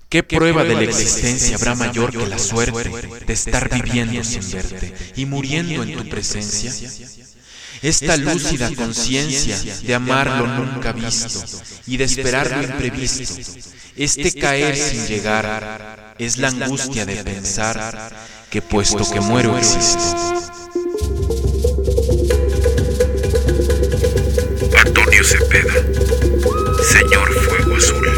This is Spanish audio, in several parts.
¿Qué prueba de la existencia habrá mayor que la suerte de estar viviendo sin verte y muriendo en tu presencia? Esta lúcida conciencia de amar lo nunca visto y de esperar lo imprevisto, este caer sin llegar, es la angustia de pensar que puesto que muero existo. Antonio Cepeda, Señor Fuego Azul.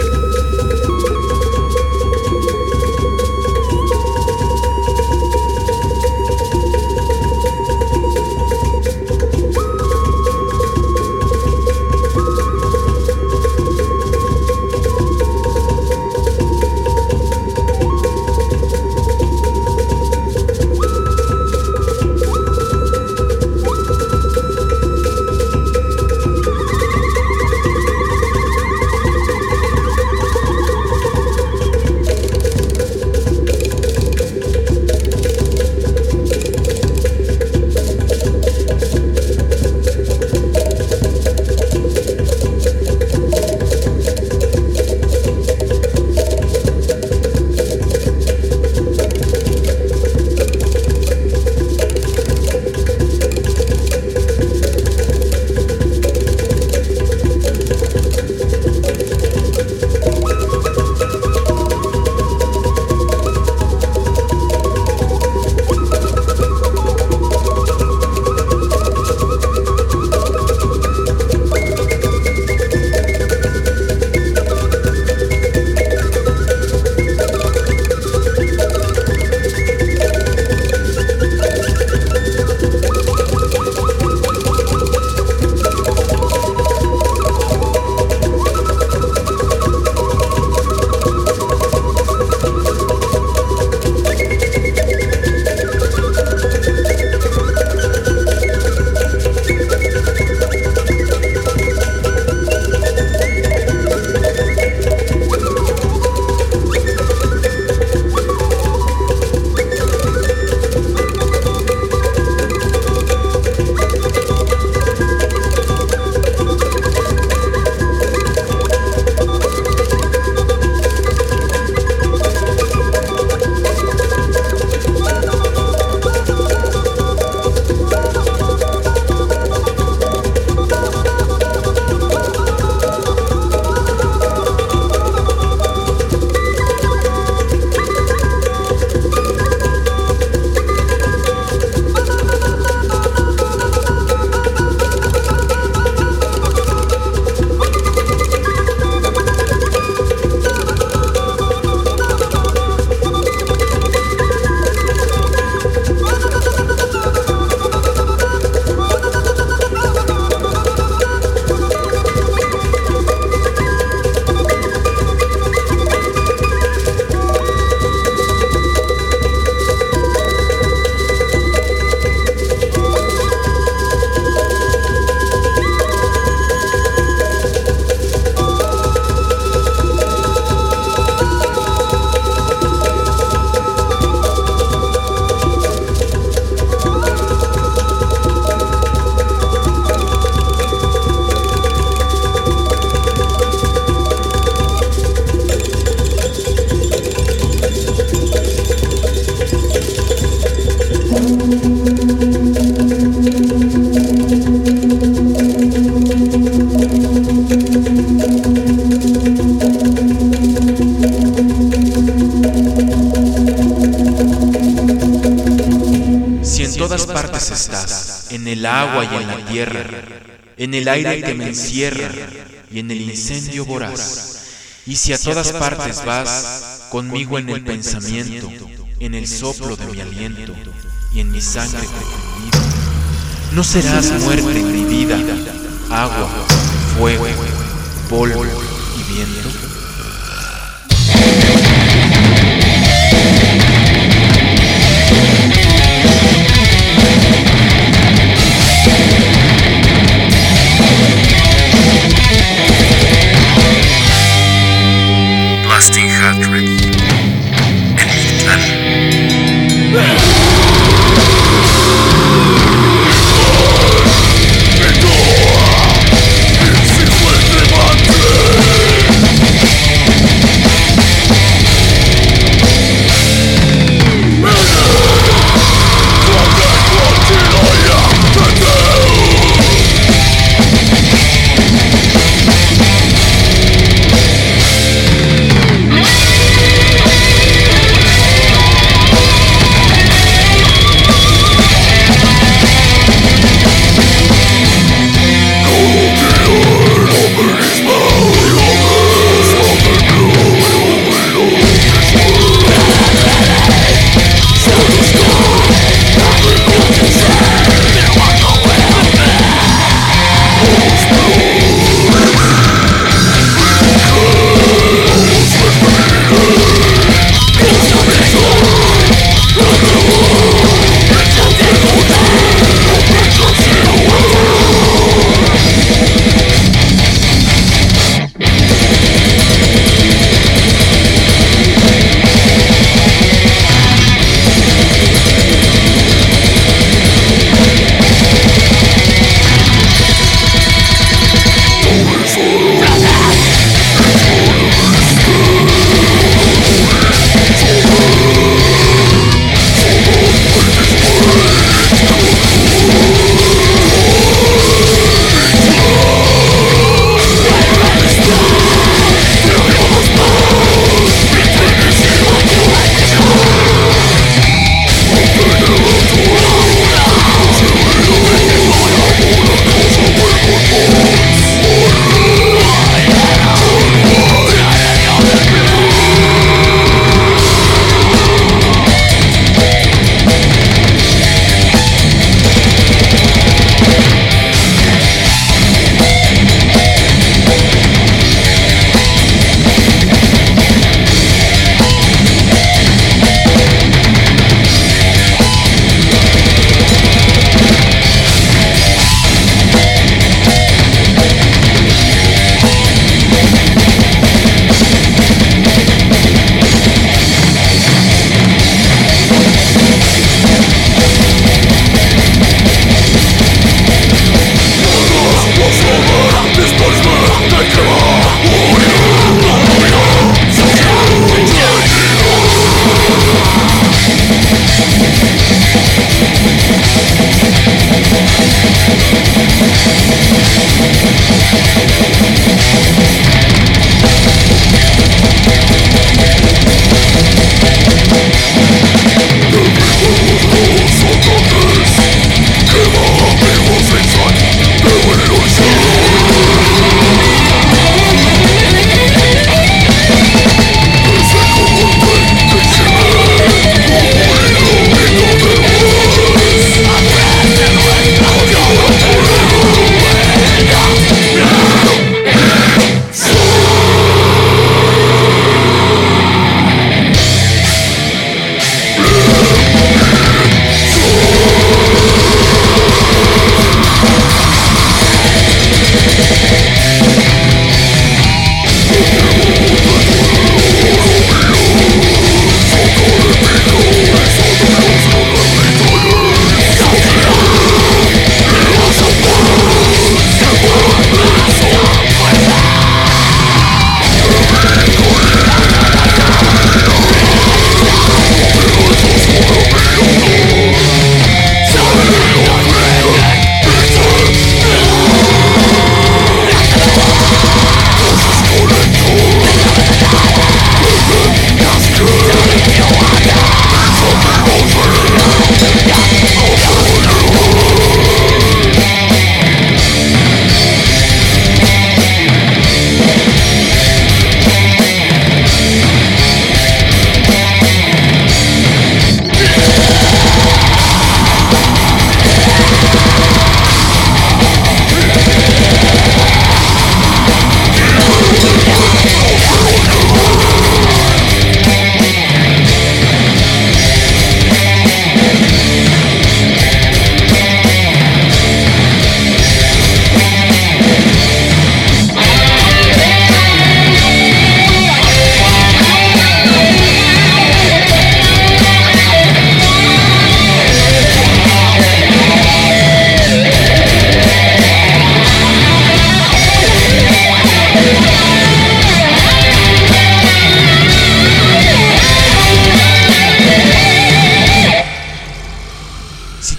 Estás en el agua y en la tierra, en el aire que me encierra y en el incendio voraz. Y si a todas partes vas, conmigo en el pensamiento, en el soplo de mi aliento y en mi sangre comprendida, no serás muerte en mi vida, agua, fuego, polvo y viento. Blasting Hatred, el Mictlán.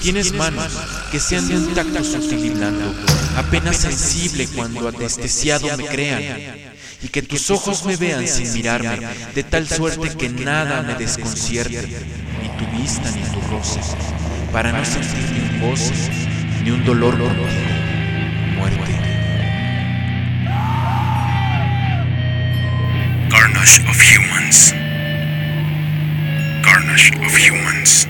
tienes manos que sean de un tacto sutil y blando, apenas sensible cuando anestesiado me crean, y que tus ojos me vean sin mirarme, de tal suerte que nada me desconcierte, ni tu vista ni tu roce, para no sentir ni un goce, ni un dolor contigo, muerte. Carnage of humans. Carnage of humans.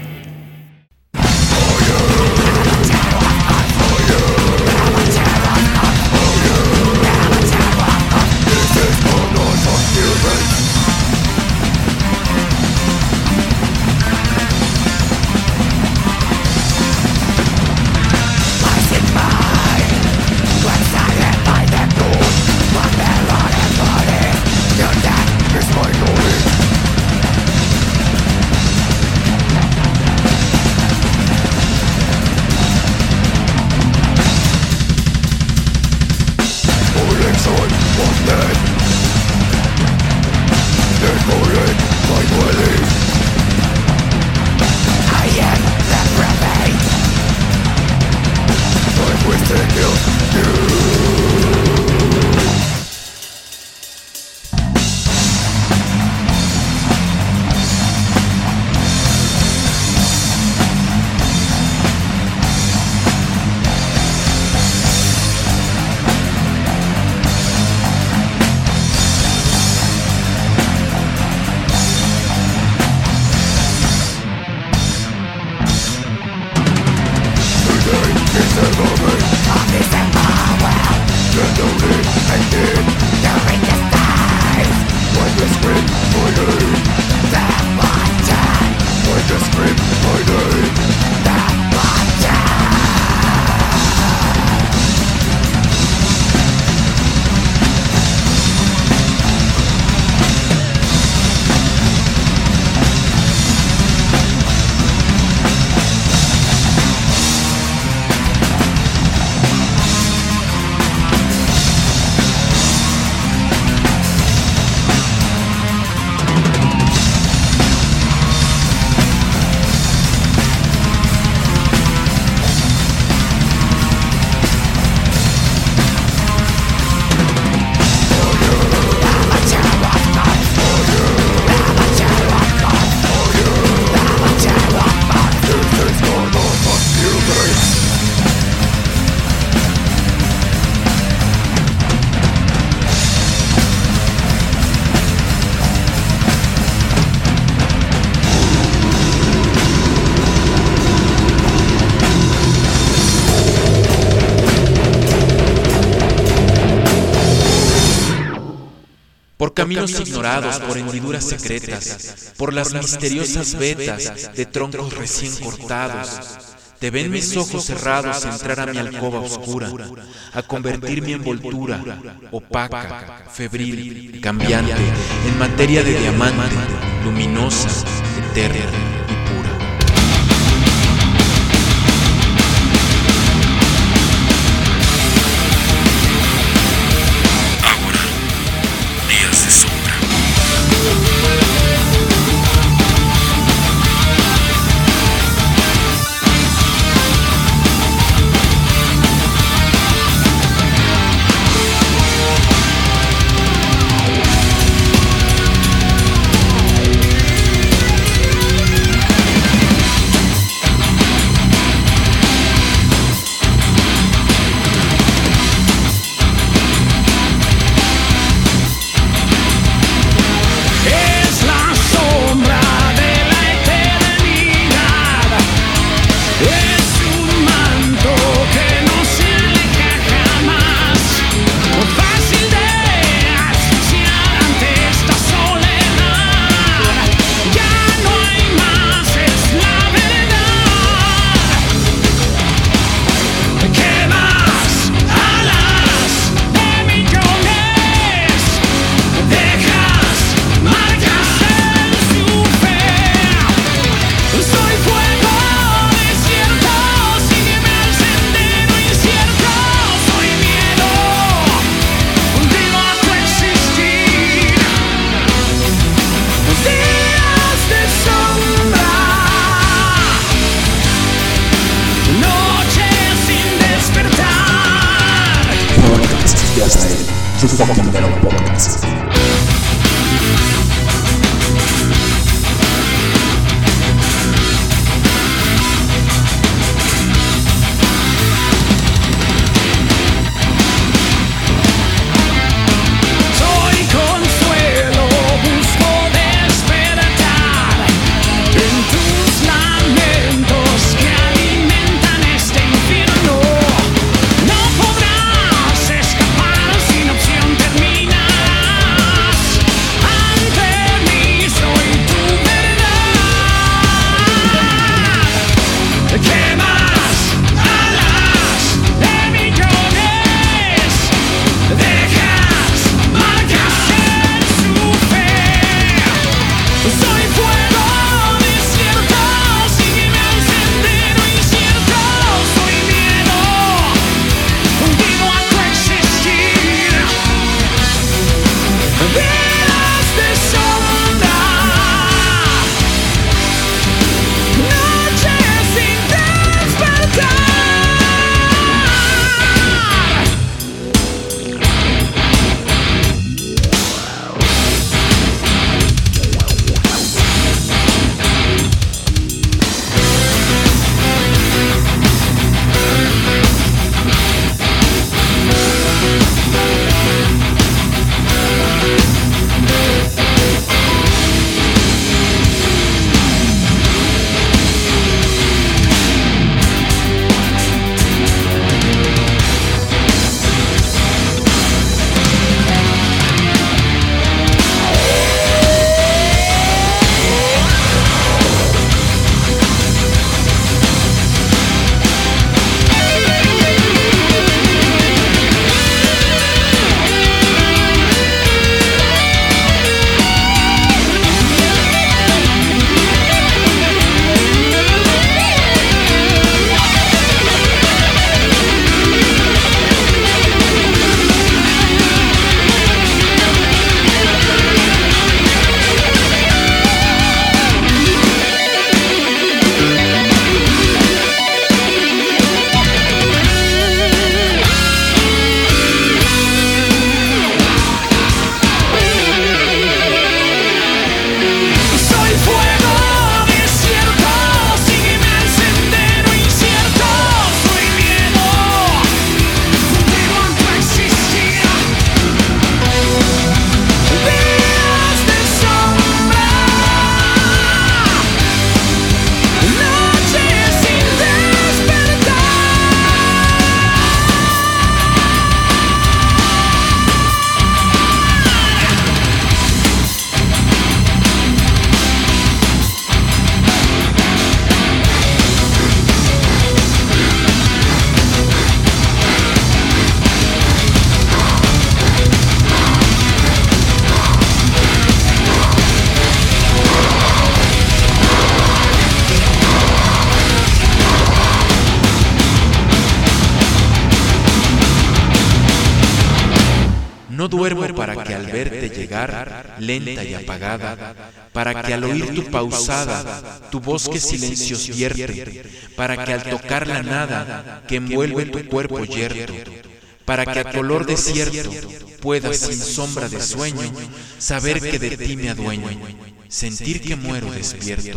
Por caminos ignorados, por hendiduras secretas, por las misteriosas vetas de troncos recién cortados, te ven mis ojos cerrados entrar a mi alcoba oscura, a convertir mi envoltura, opaca, febril, cambiante, en materia de diamante, luminosa, eterna y pura. Días de sombra. fucking Metal Podcast. No duermo para que al verte llegar, lenta y apagada, para que al oír tu pausada, tu voz que silencios vierte, para que al tocar la nada que envuelve tu cuerpo yerto, para que a color desierto puedas sin sombra de sueño saber que de ti me adueño, sentir que muero despierto.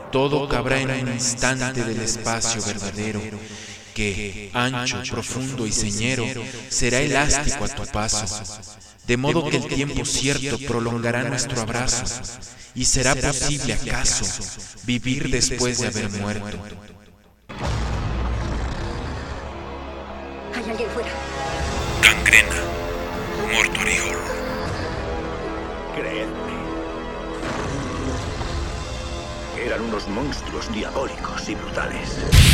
todo cabrá en un instante del espacio verdadero, que, ancho, profundo y señero, será elástico a tu paso, de modo que el tiempo cierto prolongará nuestro abrazo, y será posible acaso vivir después de haber muerto. Hay alguien fuera. Gangrena. Mortuary Horror. Creedme. Eran unos monstruos diabólicos y brutales.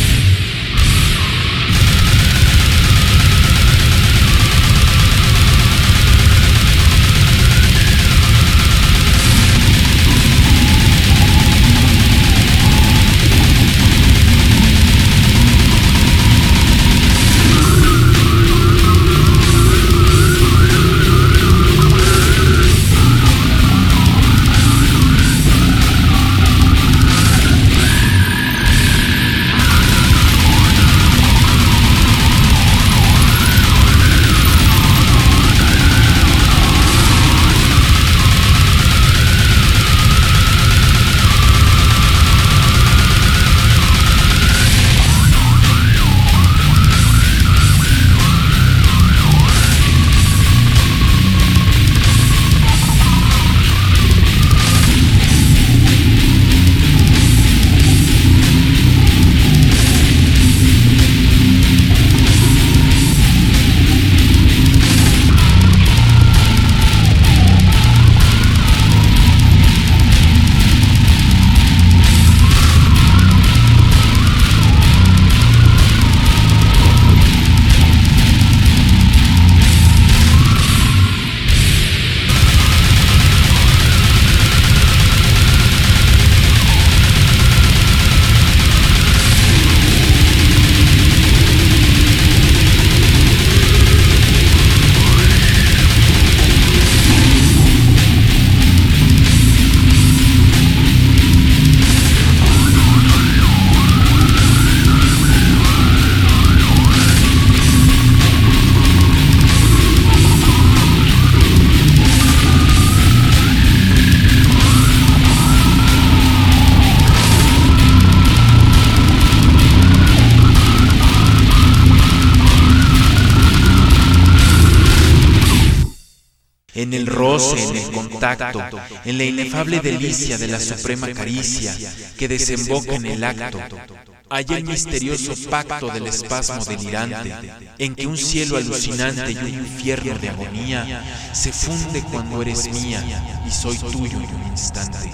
En el roce, en el contacto, en la inefable delicia de la suprema caricia que desemboca en el acto, hay el misterioso pacto del espasmo delirante, en que un cielo alucinante y un infierno de agonía se funde cuando eres mía y soy tuyo en un instante.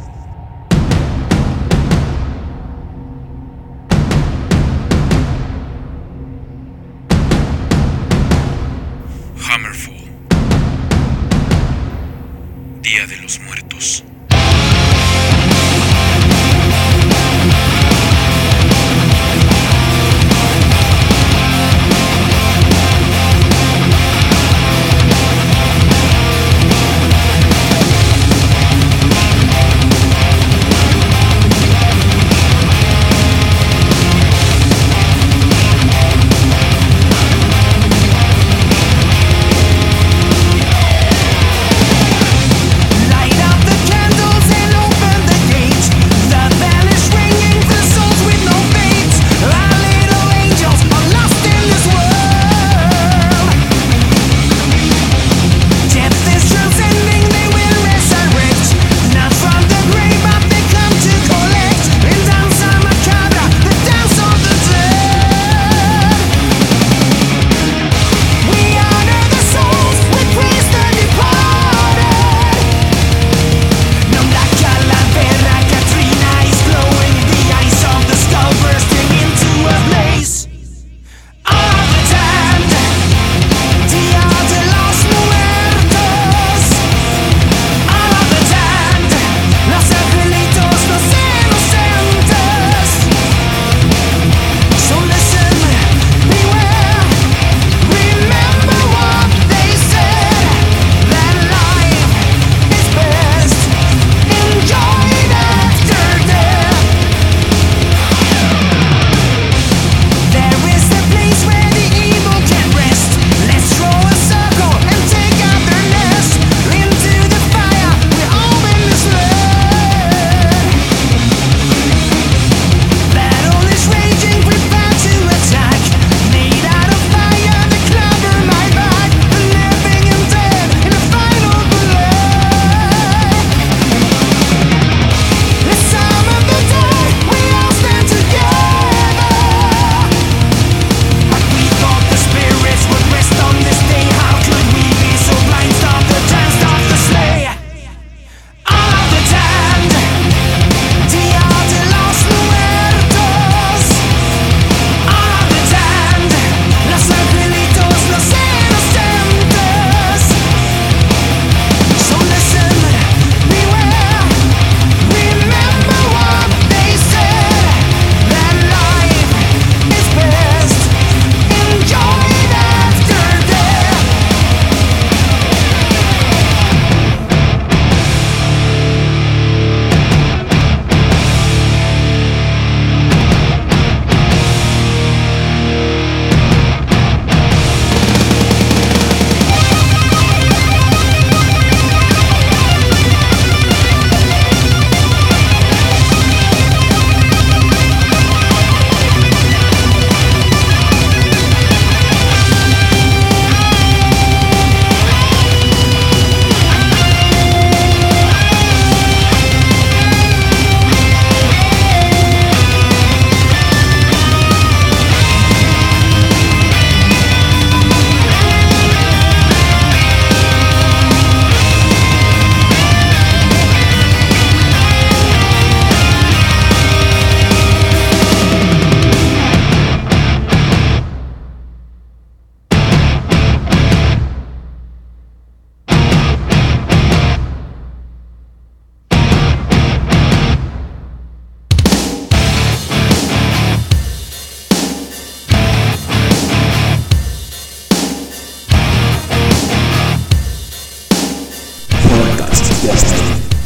Hammerfall. Día de los Muertos. Light up the candle.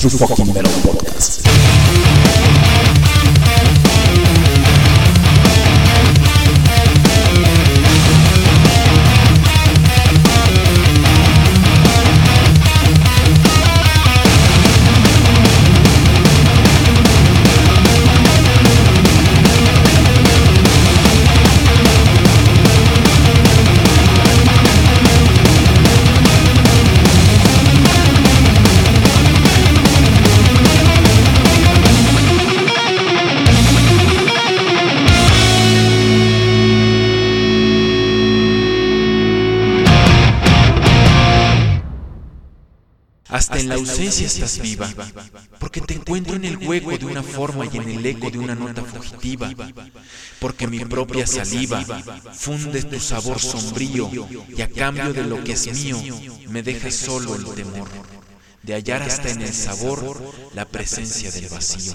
su fucking Metal Podcast. Hasta en la ausencia estás viva, porque te encuentro en el hueco de una forma y en el eco de una nota fugitiva, porque mi propia saliva funde tu sabor sombrío y a cambio de lo que es mío me dejas solo el temor de hallar hasta en el sabor la presencia del vacío.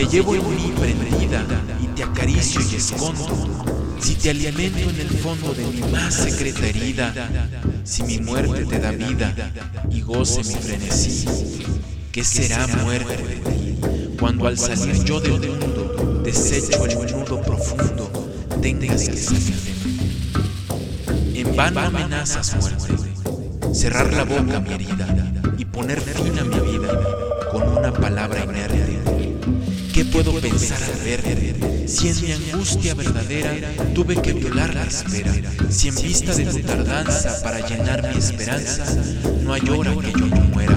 te llevo en mí prendida y te acaricio y escondo, si te alimento en el fondo de mi más secreta herida, si mi muerte te da vida y goce mi frenesí, ¿qué será muerte de ti? Cuando al salir yo del mundo, desecho el nudo profundo, tengas que salir de mí. En vano amenazas, muerte, cerrar la boca a mi herida y poner fin a mi vida con una palabra inerte. ¿Qué puedo pensar al verte? Si en mi angustia verdadera tuve que violar la espera, si en vista de tu tardanza para llenar mi esperanza no hay hora que yo no muera.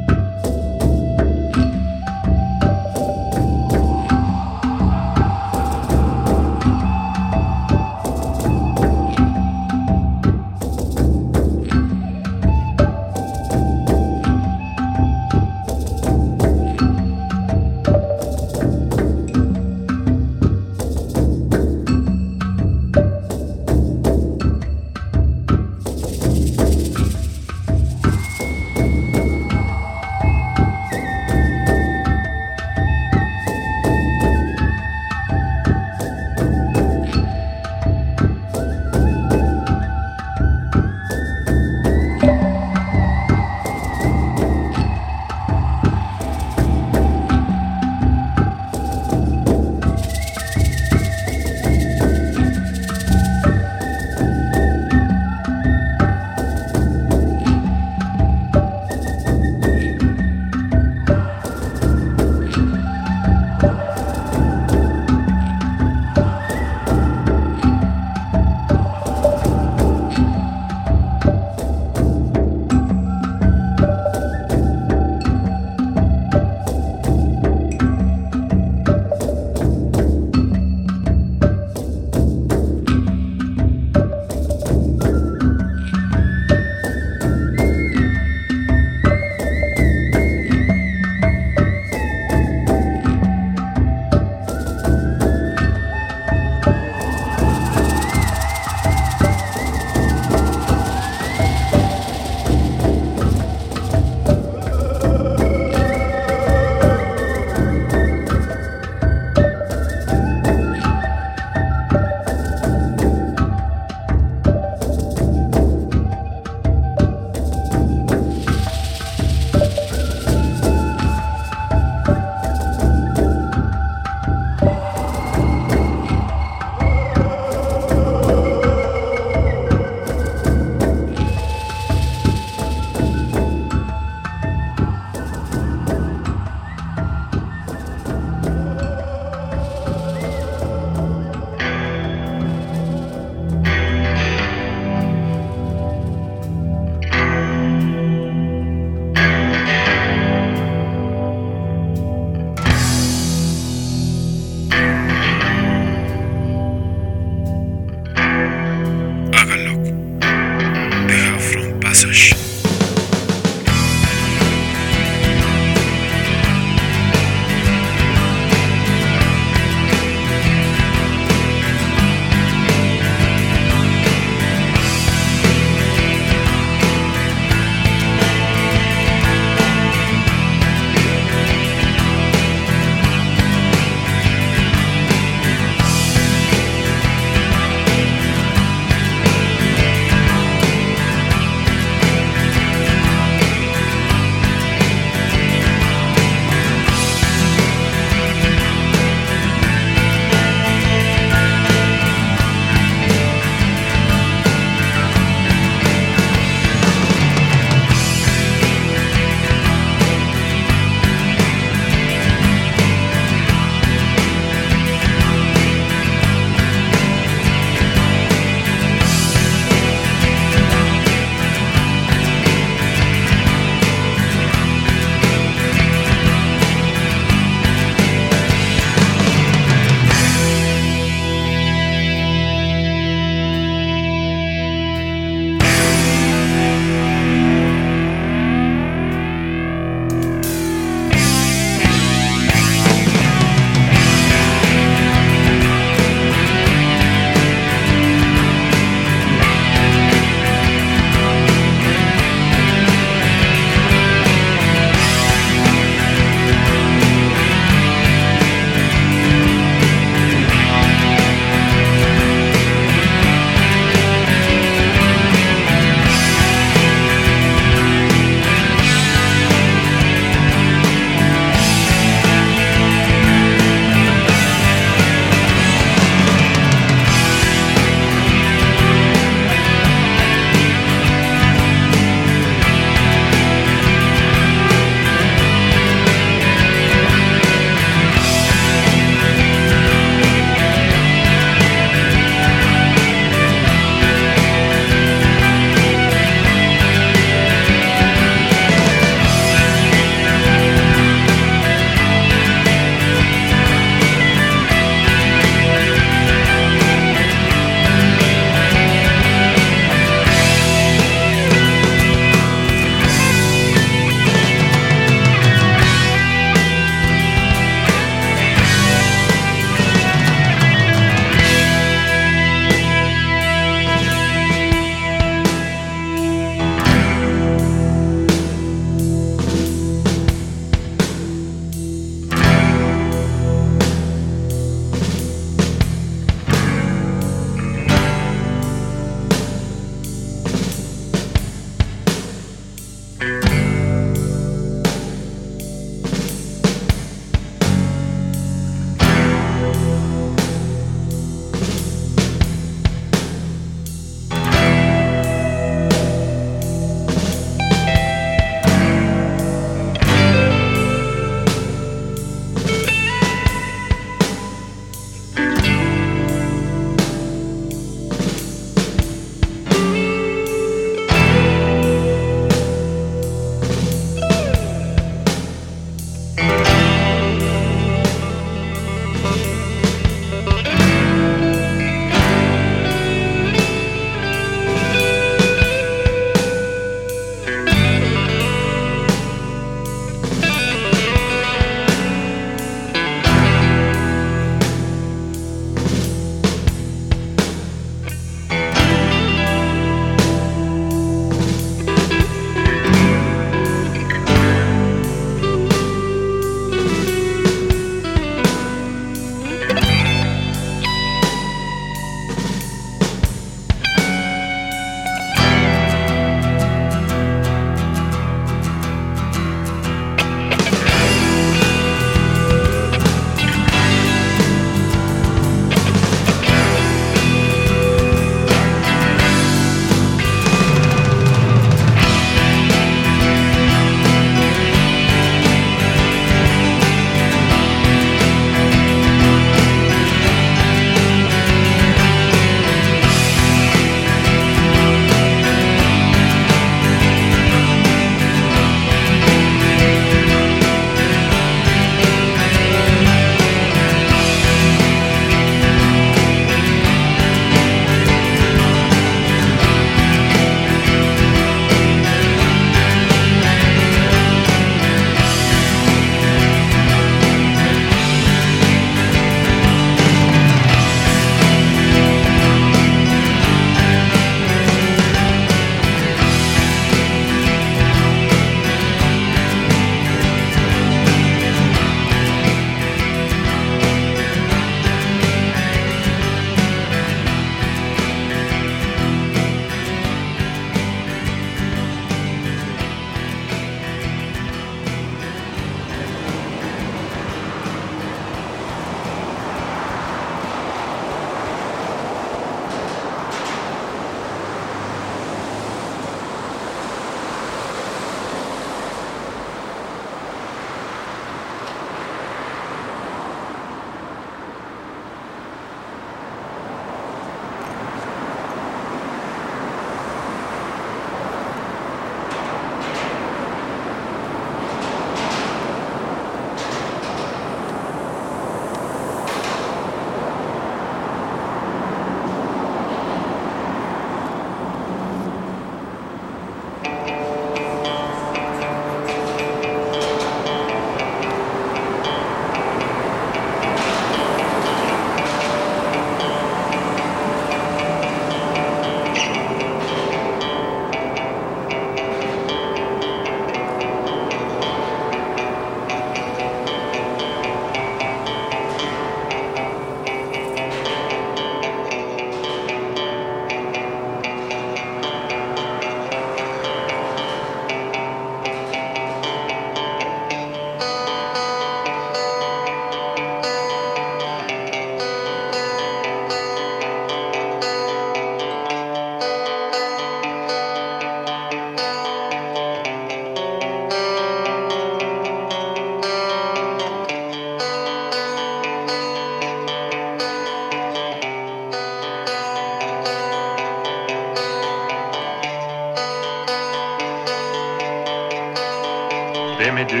Jamais dû.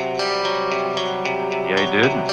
Jij didn't.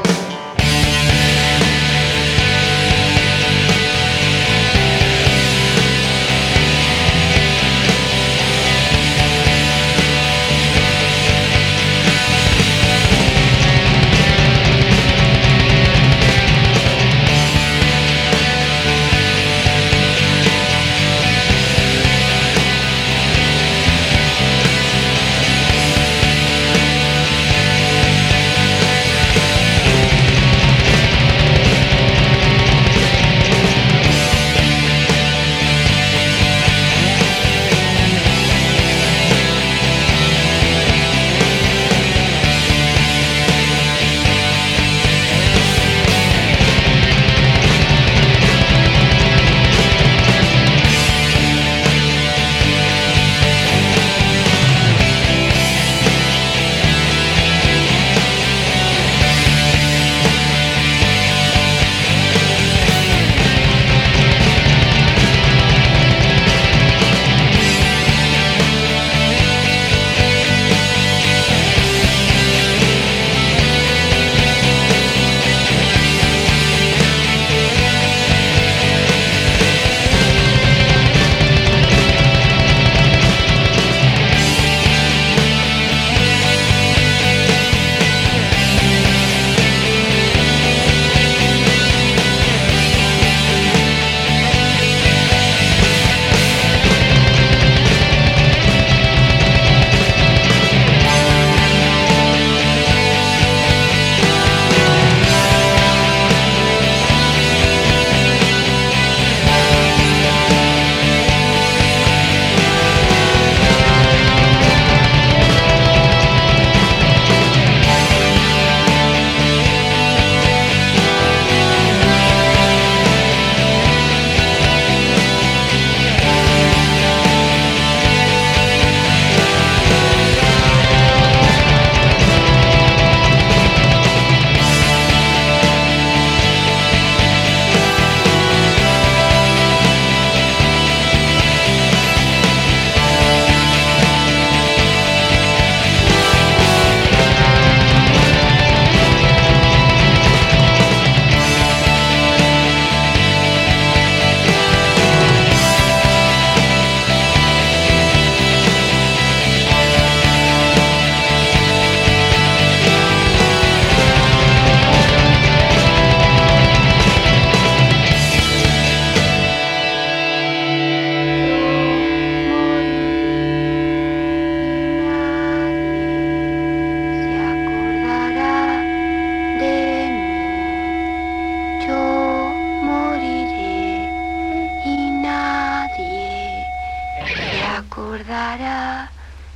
acordará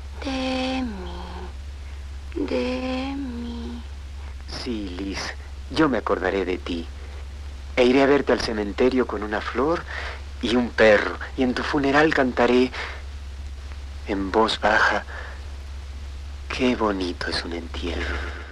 de mí. Sí, Liz, yo me acordaré de ti. E iré a verte al cementerio con una flor y un perro, y en tu funeral cantaré en voz baja, qué bonito es un entierro.